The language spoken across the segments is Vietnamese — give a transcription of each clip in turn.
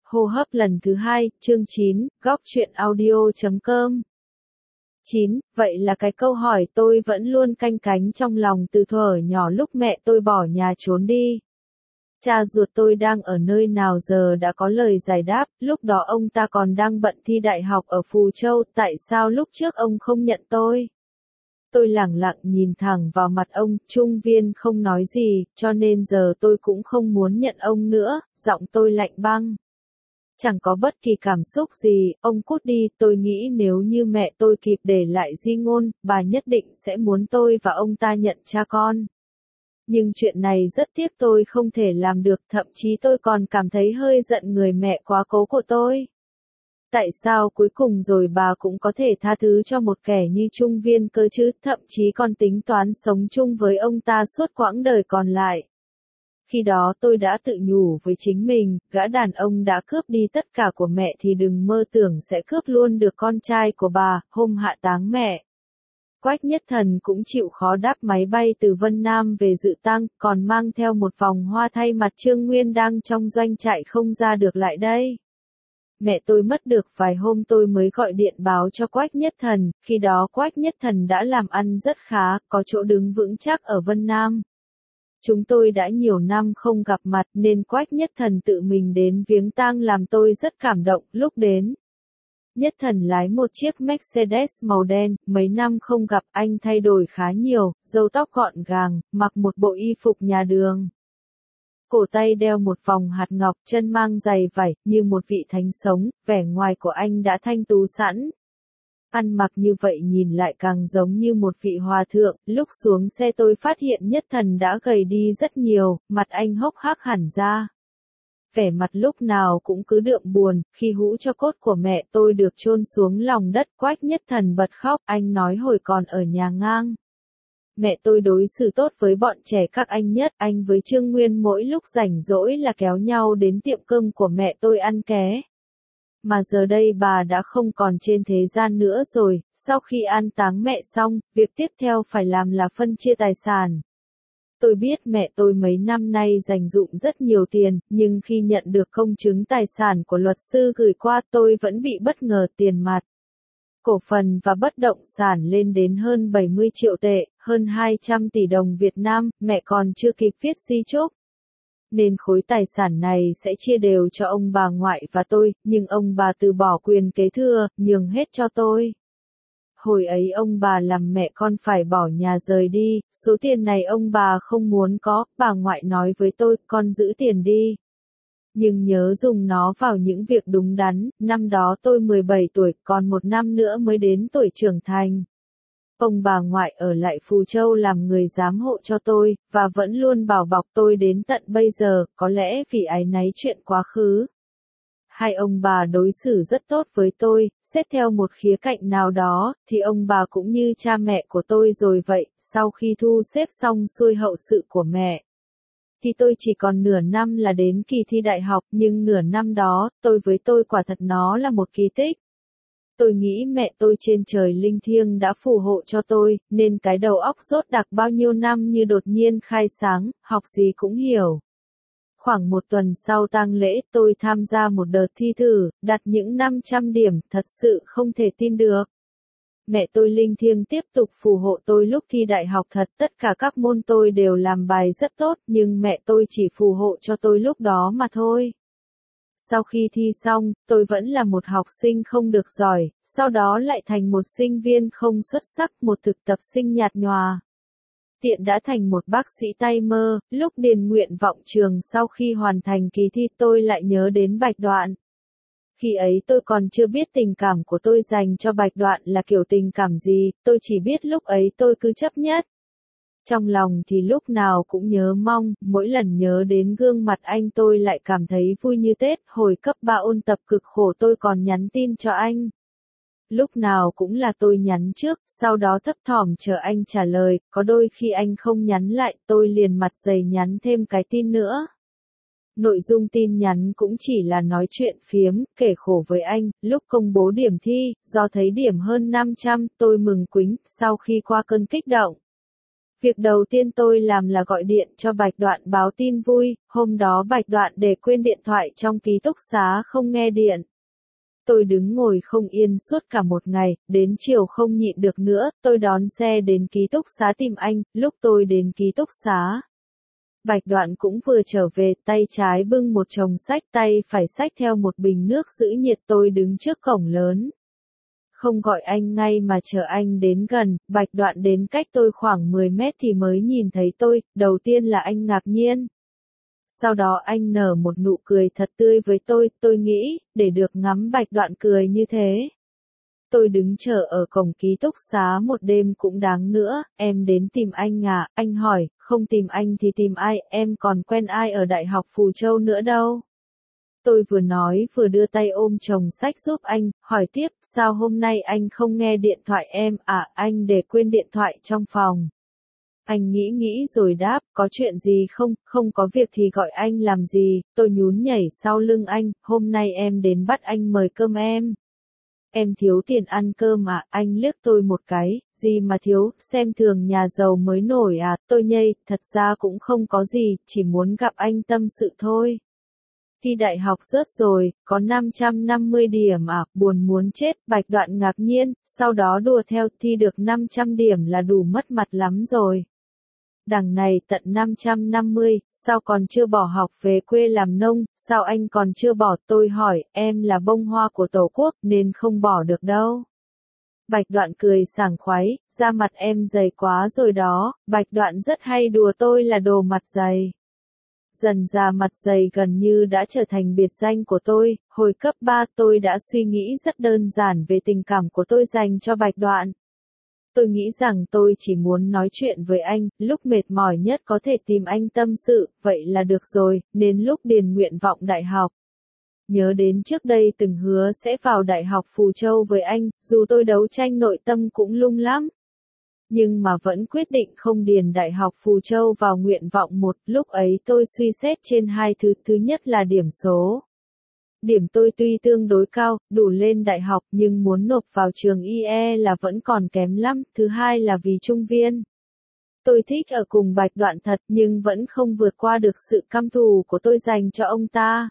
Hô hấp lần thứ 2, chương 9, góc truyện audio.com. 9. Vậy là cái câu hỏi tôi vẫn luôn canh cánh trong lòng từ thuở nhỏ lúc mẹ tôi bỏ nhà trốn đi. Cha ruột tôi đang ở nơi nào giờ đã có lời giải đáp, lúc đó ông ta còn đang bận thi đại học ở Phù Châu, tại sao lúc trước ông không nhận tôi? Tôi lẳng lặng nhìn thẳng vào mặt ông, Trung Viên không nói gì, cho nên giờ tôi cũng không muốn nhận ông nữa, giọng tôi lạnh băng. Chẳng có bất kỳ cảm xúc gì, ông cút đi, tôi nghĩ nếu như mẹ tôi kịp để lại di ngôn, bà nhất định sẽ muốn tôi và ông ta nhận cha con. Nhưng chuyện này rất tiếc tôi không thể làm được, thậm chí tôi còn cảm thấy hơi giận người mẹ quá cố của tôi. Tại sao cuối cùng rồi bà cũng có thể tha thứ cho một kẻ như Trung Viên cơ chứ, thậm chí còn tính toán sống chung với ông ta suốt quãng đời còn lại. Khi đó tôi đã tự nhủ với chính mình, gã đàn ông đã cướp đi tất cả của mẹ thì đừng mơ tưởng sẽ cướp luôn được con trai của bà. Hôm hạ táng mẹ, Quách Nhất Thần cũng chịu khó đáp máy bay từ Vân Nam về dự tang, còn mang theo một vòng hoa thay mặt Trương Nguyên đang trong doanh trại không ra được lại đây. Mẹ tôi mất được vài hôm tôi mới gọi điện báo cho Quách Nhất Thần, khi đó Quách Nhất Thần đã làm ăn rất khá, có chỗ đứng vững chắc ở Vân Nam. Chúng tôi đã nhiều năm không gặp mặt nên Quách Nhất Thần tự mình đến viếng tang làm tôi rất cảm động. Lúc đến, Nhất Thần lái một chiếc Mercedes màu đen, mấy năm không gặp anh thay đổi khá nhiều, râu tóc gọn gàng, mặc một bộ y phục nhà đường. Cổ tay đeo một vòng hạt ngọc, chân mang giày vải, như một vị thánh sống, vẻ ngoài của anh đã thanh tú sẵn. Ăn mặc như vậy nhìn lại càng giống như một vị hòa thượng, lúc xuống xe tôi phát hiện Nhất Thần đã gầy đi rất nhiều, mặt anh hốc hác hẳn ra. Vẻ mặt lúc nào cũng cứ đượm buồn, khi hũ cho cốt của mẹ tôi được chôn xuống lòng đất, Quách Nhất Thần bật khóc, anh nói hồi còn ở nhà ngang. Mẹ tôi đối xử tốt với bọn trẻ các anh nhất, anh với Trương Nguyên mỗi lúc rảnh rỗi là kéo nhau đến tiệm cơm của mẹ tôi ăn ké. Mà giờ đây bà đã không còn trên thế gian nữa rồi, sau khi an táng mẹ xong, việc tiếp theo phải làm là phân chia tài sản. Tôi biết mẹ tôi mấy năm nay dành dụm rất nhiều tiền, nhưng khi nhận được công chứng tài sản của luật sư gửi qua tôi vẫn bị bất ngờ tiền mặt. Cổ phần và bất động sản lên đến hơn 70 triệu tệ, hơn 200 tỷ đồng Việt Nam, mẹ còn chưa kịp viết di chúc. Nên khối tài sản này sẽ chia đều cho ông bà ngoại và tôi, nhưng ông bà từ bỏ quyền kế thừa, nhường hết cho tôi. Hồi ấy ông bà làm mẹ con phải bỏ nhà rời đi, số tiền này ông bà không muốn có, bà ngoại nói với tôi, con giữ tiền đi. Nhưng nhớ dùng nó vào những việc đúng đắn, năm đó tôi 17 tuổi, còn một năm nữa mới đến tuổi trưởng thành. Ông bà ngoại ở lại Phù Châu làm người giám hộ cho tôi, và vẫn luôn bảo bọc tôi đến tận bây giờ, có lẽ vì áy náy chuyện quá khứ. Hai ông bà đối xử rất tốt với tôi, xét theo một khía cạnh nào đó, thì ông bà cũng như cha mẹ của tôi rồi vậy, sau khi thu xếp xong xuôi hậu sự của mẹ. Thì tôi chỉ còn nửa năm là đến kỳ thi đại học, nhưng nửa năm đó, với tôi quả thật nó là một kỳ tích. Tôi nghĩ mẹ tôi trên trời linh thiêng đã phù hộ cho tôi, nên cái đầu óc dốt đặc bao nhiêu năm như đột nhiên khai sáng, học gì cũng hiểu. Khoảng một tuần sau tang lễ, tôi tham gia một đợt thi thử, đạt những 500 điểm, thật sự không thể tin được. Mẹ tôi linh thiêng tiếp tục phù hộ tôi lúc thi đại học thật, tất cả các môn tôi đều làm bài rất tốt, nhưng mẹ tôi chỉ phù hộ cho tôi lúc đó mà thôi. Sau khi thi xong, tôi vẫn là một học sinh không được giỏi, sau đó lại thành một sinh viên không xuất sắc, một thực tập sinh nhạt nhòa. Tiện đã thành một bác sĩ tay mơ, lúc điền nguyện vọng trường sau khi hoàn thành kỳ thi tôi lại nhớ đến Bạch Đoạn. Khi ấy tôi còn chưa biết tình cảm của tôi dành cho Bạch Đoạn là kiểu tình cảm gì, tôi chỉ biết lúc ấy tôi cứ chấp nhất. Trong lòng thì lúc nào cũng nhớ mong, mỗi lần nhớ đến gương mặt anh tôi lại cảm thấy vui như Tết, hồi cấp 3 ôn tập cực khổ tôi còn nhắn tin cho anh. Lúc nào cũng là tôi nhắn trước, sau đó thấp thỏm chờ anh trả lời, có đôi khi anh không nhắn lại, tôi liền mặt dày nhắn thêm cái tin nữa. Nội dung tin nhắn cũng chỉ là nói chuyện phiếm, kể khổ với anh, lúc công bố điểm thi, do thấy điểm hơn 500, tôi mừng quính, sau khi qua cơn kích động. Việc đầu tiên tôi làm là gọi điện cho Bạch Đoạn báo tin vui, hôm đó Bạch Đoạn để quên điện thoại trong ký túc xá không nghe điện. Tôi đứng ngồi không yên suốt cả một ngày, đến chiều không nhịn được nữa, tôi đón xe đến ký túc xá tìm anh, lúc tôi đến ký túc xá. Bạch Đoạn cũng vừa trở về, tay trái bưng một chồng sách, tay phải xách theo một bình nước giữ nhiệt. Tôi đứng trước cổng lớn. Không gọi anh ngay mà chờ anh đến gần, Bạch Đoạn đến cách tôi khoảng 10 mét thì mới nhìn thấy tôi, đầu tiên là anh ngạc nhiên. Sau đó anh nở một nụ cười thật tươi với tôi nghĩ, để được ngắm Bạch Đoạn cười như thế. Tôi đứng chờ ở cổng ký túc xá một đêm cũng đáng nữa, em đến tìm anh à, anh hỏi, không tìm anh thì tìm ai, em còn quen ai ở Đại học Phù Châu nữa đâu. Tôi vừa nói vừa đưa tay ôm chồng sách giúp anh, hỏi tiếp, sao hôm nay anh không nghe điện thoại em, à, anh để quên điện thoại trong phòng. Anh nghĩ rồi đáp, có chuyện gì không, không có việc thì gọi anh làm gì, tôi nhún nhảy sau lưng anh, hôm nay em đến bắt anh mời cơm em. Em thiếu tiền ăn cơm à, anh liếc tôi một cái, gì mà thiếu, xem thường nhà giàu mới nổi à, tôi nhây, thật ra cũng không có gì, chỉ muốn gặp anh tâm sự thôi. Thi đại học rớt rồi, có 550 điểm à, buồn muốn chết, Bạch Đoạn ngạc nhiên, sau đó đùa theo, thi được 500 điểm là đủ mất mặt lắm rồi. Đằng này tận 550, sao còn chưa bỏ học về quê làm nông, sao anh còn chưa bỏ, tôi hỏi, em là bông hoa của Tổ quốc nên không bỏ được đâu. Bạch Đoạn cười sảng khoái, da mặt em dày quá rồi đó, Bạch Đoạn rất hay đùa tôi là đồ mặt dày. Dần ra mặt dày gần như đã trở thành biệt danh của tôi, hồi cấp 3 tôi đã suy nghĩ rất đơn giản về tình cảm của tôi dành cho Bạch Đoạn. Tôi nghĩ rằng tôi chỉ muốn nói chuyện với anh, lúc mệt mỏi nhất có thể tìm anh tâm sự, vậy là được rồi, đến lúc điền nguyện vọng đại học. Nhớ đến trước đây từng hứa sẽ vào Đại học Phù Châu với anh, dù tôi đấu tranh nội tâm cũng lung lắm. Nhưng mà vẫn quyết định không điền Đại học Phù Châu vào nguyện vọng 1, lúc ấy tôi suy xét trên hai thứ, thứ nhất là điểm số. Điểm tôi tuy tương đối cao, đủ lên đại học nhưng muốn nộp vào trường IE là vẫn còn kém lắm, thứ hai là vì trung viên. Tôi thích ở cùng Bạch Đoạn thật nhưng vẫn không vượt qua được sự căm thù của tôi dành cho ông ta.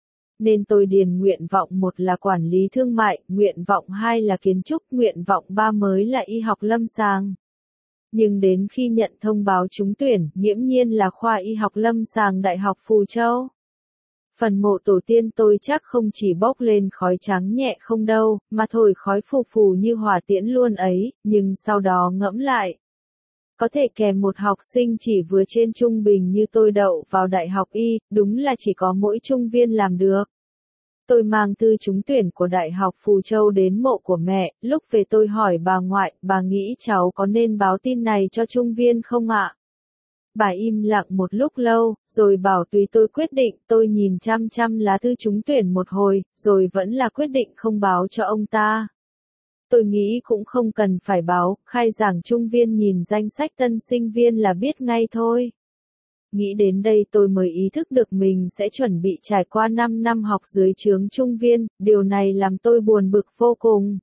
Nên tôi điền nguyện vọng 1 là quản lý thương mại, nguyện vọng 2 là kiến trúc, nguyện vọng 3 mới là y học lâm sàng. Nhưng đến khi nhận thông báo trúng tuyển, nghiễm nhiên là khoa y học lâm sàng Đại học Phù Châu. Phần mộ tổ tiên tôi chắc không chỉ bốc lên khói trắng nhẹ không đâu, mà thổi khói phù phù như hỏa tiễn luôn ấy, nhưng sau đó ngẫm lại. Có thể kèm một học sinh chỉ vừa trên trung bình như tôi đậu vào Đại học Y, đúng là chỉ có mỗi trung viên làm được. Tôi mang thư trúng tuyển của Đại học Phù Châu đến mộ của mẹ, lúc về tôi hỏi bà ngoại, bà nghĩ cháu có nên báo tin này cho trung viên không ạ? Bà im lặng một lúc lâu, rồi bảo tùy tôi quyết định, tôi nhìn chăm chăm lá thư trúng tuyển một hồi, rồi vẫn là quyết định không báo cho ông ta. Tôi nghĩ cũng không cần phải báo, khai giảng trung viên nhìn danh sách tân sinh viên là biết ngay thôi. Nghĩ đến đây tôi mới ý thức được mình sẽ chuẩn bị trải qua 5 năm học dưới trướng trung viên, điều này làm tôi buồn bực vô cùng.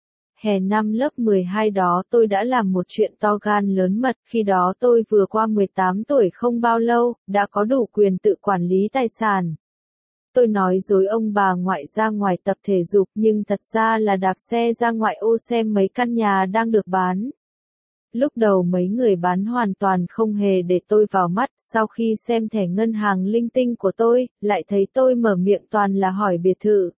Hè năm lớp 12 đó tôi đã làm một chuyện to gan lớn mật, khi đó tôi vừa qua 18 tuổi không bao lâu, đã có đủ quyền tự quản lý tài sản. Tôi nói dối ông bà ngoại ra ngoài tập thể dục nhưng thật ra là đạp xe ra ngoại ô xem mấy căn nhà đang được bán. Lúc đầu mấy người bán hoàn toàn không hề để tôi vào mắt, sau khi xem thẻ ngân hàng linh tinh của tôi, lại thấy tôi mở miệng toàn là hỏi biệt thự.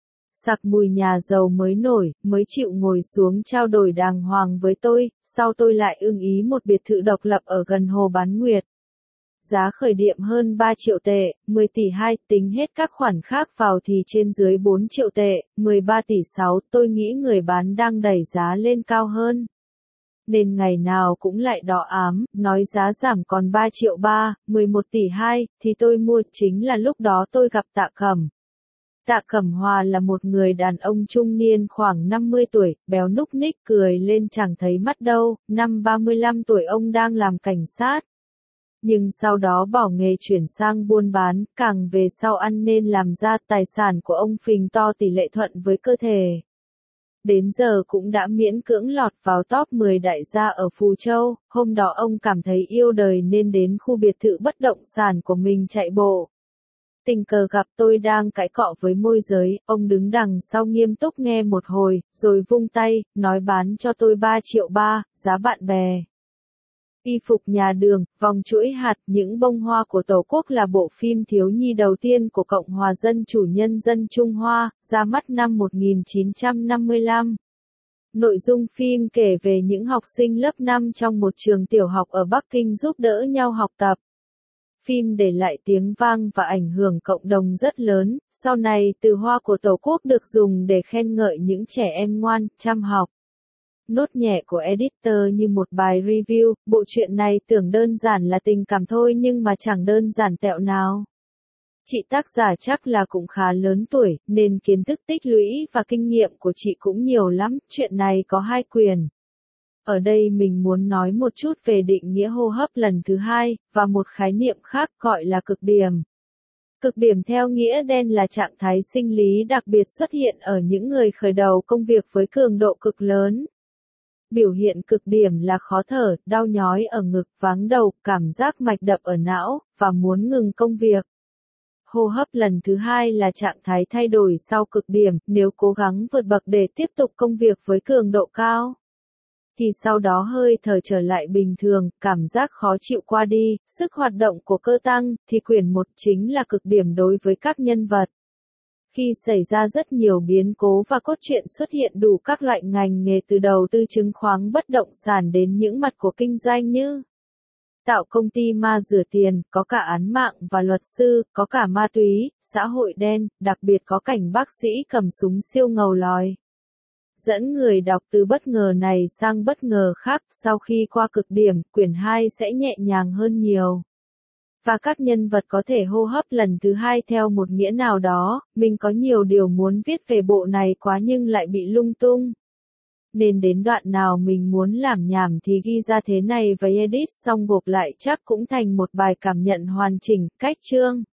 Sặc mùi nhà giàu mới nổi, mới chịu ngồi xuống trao đổi đàng hoàng với tôi, sau tôi lại ưng ý một biệt thự độc lập ở gần Hồ Bán Nguyệt. Giá khởi điểm hơn 3 triệu tệ, 10 tỷ 2, tính hết các khoản khác vào thì trên dưới 4 triệu tệ, 13 tỷ 6, tôi nghĩ người bán đang đẩy giá lên cao hơn. Nên ngày nào cũng lại đỏ ám, nói giá giảm còn 3 triệu 3, 11 tỷ 2, thì tôi mua, chính là lúc đó tôi gặp Tạ Cẩm. Tạ Cẩm Hòa là một người đàn ông trung niên khoảng 50 tuổi, béo núc ních cười lên chẳng thấy mắt đâu, năm 35 tuổi ông đang làm cảnh sát. Nhưng sau đó bỏ nghề chuyển sang buôn bán, càng về sau ăn nên làm ra tài sản của ông phình to tỷ lệ thuận với cơ thể. Đến giờ cũng đã miễn cưỡng lọt vào top 10 đại gia ở Phú Châu, hôm đó ông cảm thấy yêu đời nên đến khu biệt thự bất động sản của mình chạy bộ. Tình cờ gặp tôi đang cãi cọ với môi giới, ông đứng đằng sau nghiêm túc nghe một hồi, rồi vung tay, nói bán cho tôi 3,3 triệu, giá bạn bè. Y phục nhà đường, vòng chuỗi hạt, những bông hoa của Tổ quốc là bộ phim thiếu nhi đầu tiên của Cộng hòa Dân chủ Nhân dân Trung Hoa, ra mắt năm 1955. Nội dung phim kể về những học sinh lớp 5 trong một trường tiểu học ở Bắc Kinh giúp đỡ nhau học tập. Phim để lại tiếng vang và ảnh hưởng cộng đồng rất lớn, sau này từ hoa của Tổ quốc được dùng để khen ngợi những trẻ em ngoan, chăm học. Nốt nhẹ của editor như một bài review, bộ truyện này tưởng đơn giản là tình cảm thôi nhưng mà chẳng đơn giản tẹo nào. Chị tác giả chắc là cũng khá lớn tuổi, nên kiến thức tích lũy và kinh nghiệm của chị cũng nhiều lắm, chuyện này có 2 quyền. Ở đây mình muốn nói một chút về định nghĩa hô hấp lần thứ 2, và một khái niệm khác gọi là cực điểm. Cực điểm theo nghĩa đen là trạng thái sinh lý đặc biệt xuất hiện ở những người khởi đầu công việc với cường độ cực lớn. Biểu hiện cực điểm là khó thở, đau nhói ở ngực, váng đầu, cảm giác mạch đập ở não, và muốn ngừng công việc. Hô hấp lần thứ 2 là trạng thái thay đổi sau cực điểm, nếu cố gắng vượt bậc để tiếp tục công việc với cường độ cao, thì sau đó hơi thở trở lại bình thường, cảm giác khó chịu qua đi, sức hoạt động của cơ tăng, thì quyển 1 chính là cực điểm đối với các nhân vật. Khi xảy ra rất nhiều biến cố và cốt truyện xuất hiện đủ các loại ngành nghề từ đầu tư chứng khoán bất động sản đến những mặt của kinh doanh như tạo công ty ma rửa tiền, có cả án mạng và luật sư, có cả ma túy, xã hội đen, đặc biệt có cảnh bác sĩ cầm súng siêu ngầu lòi. Dẫn người đọc từ bất ngờ này sang bất ngờ khác, sau khi qua cực điểm, quyển 2 sẽ nhẹ nhàng hơn nhiều. Và các nhân vật có thể hô hấp lần thứ 2 theo một nghĩa nào đó, mình có nhiều điều muốn viết về bộ này quá nhưng lại bị lung tung. Nên đến đoạn nào mình muốn làm nhảm thì ghi ra thế này và edit xong gộp lại chắc cũng thành một bài cảm nhận hoàn chỉnh, cách chương.